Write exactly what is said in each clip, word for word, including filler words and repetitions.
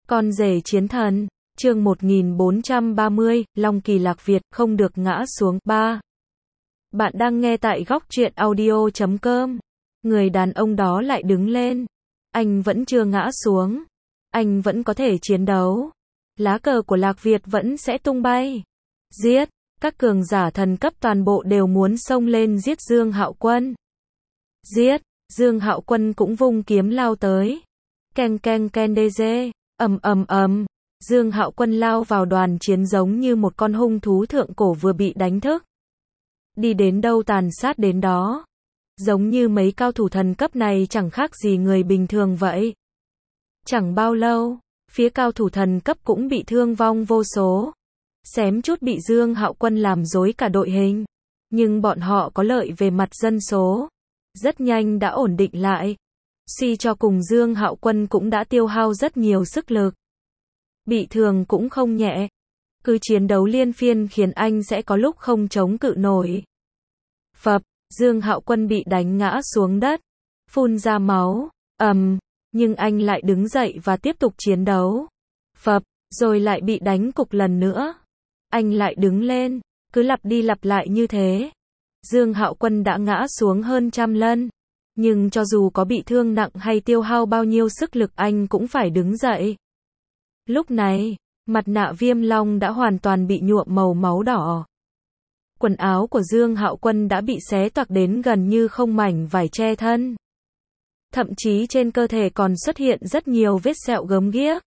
Con rể chiến thần, chương một nghìn bốn trăm ba mươi, Long Kỳ Lạc Việt, không được ngã xuống. ba. Bạn đang nghe tại góc truyện audio chấm com. Người đàn ông đó lại đứng lên. Anh vẫn chưa ngã xuống. Anh vẫn có thể chiến đấu. Lá cờ của Lạc Việt vẫn sẽ tung bay. Giết! Các cường giả thần cấp toàn bộ đều muốn xông lên giết Dương Hạo Quân. Giết! Dương Hạo Quân cũng vung kiếm lao tới. Keng keng ken đê dê. Ầm ầm ầm, Dương Hạo Quân lao vào đoàn chiến giống như một con hung thú thượng cổ vừa bị đánh thức. Đi đến đâu tàn sát đến đó. Giống như mấy cao thủ thần cấp này chẳng khác gì người bình thường vậy. Chẳng bao lâu, phía cao thủ thần cấp cũng bị thương vong vô số. Xém chút bị Dương Hạo Quân làm rối cả đội hình. Nhưng bọn họ có lợi về mặt dân số. Rất nhanh đã ổn định lại. Suy cho cùng Dương Hạo Quân cũng đã tiêu hao rất nhiều sức lực. Bị thương cũng không nhẹ. Cứ chiến đấu liên phiên khiến anh sẽ có lúc không chống cự nổi. Phập, Dương Hạo Quân bị đánh ngã xuống đất. Phun ra máu. Ầm, nhưng anh lại đứng dậy và tiếp tục chiến đấu. Phập, rồi lại bị đánh cục lần nữa. Anh lại đứng lên. Cứ lặp đi lặp lại như thế. Dương Hạo Quân đã ngã xuống hơn trăm lần. Nhưng cho dù có bị thương nặng hay tiêu hao bao nhiêu sức lực anh cũng phải đứng dậy. Lúc này, mặt nạ viêm long đã hoàn toàn bị nhuộm màu máu đỏ. Quần áo của Dương Hạo Quân đã bị xé toạc đến gần như không mảnh vải che thân. Thậm chí trên cơ thể còn xuất hiện rất nhiều vết sẹo gớm ghiếc.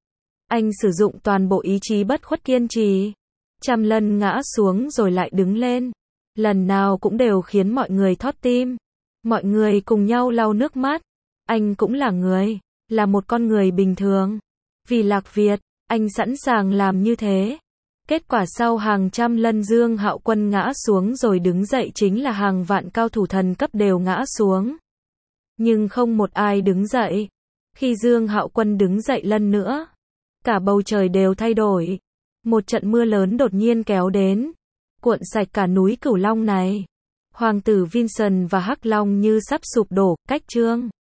Anh sử dụng toàn bộ ý chí bất khuất kiên trì. Trăm lần ngã xuống rồi lại đứng lên. Lần nào cũng đều khiến mọi người thót tim. Mọi người cùng nhau lau nước mắt. Anh cũng là người, là một con người bình thường. Vì Lạc Việt, anh sẵn sàng làm như thế. Kết quả sau hàng trăm lần Dương Hạo Quân ngã xuống rồi đứng dậy chính là hàng vạn cao thủ thần cấp đều ngã xuống. Nhưng không một ai đứng dậy. Khi Dương Hạo Quân đứng dậy lần nữa, cả bầu trời đều thay đổi. Một trận mưa lớn đột nhiên kéo đến, cuộn sạch cả núi Cửu Long này. Hoàng tử Vincent và Hắc Long như sắp sụp đổ, cách chương.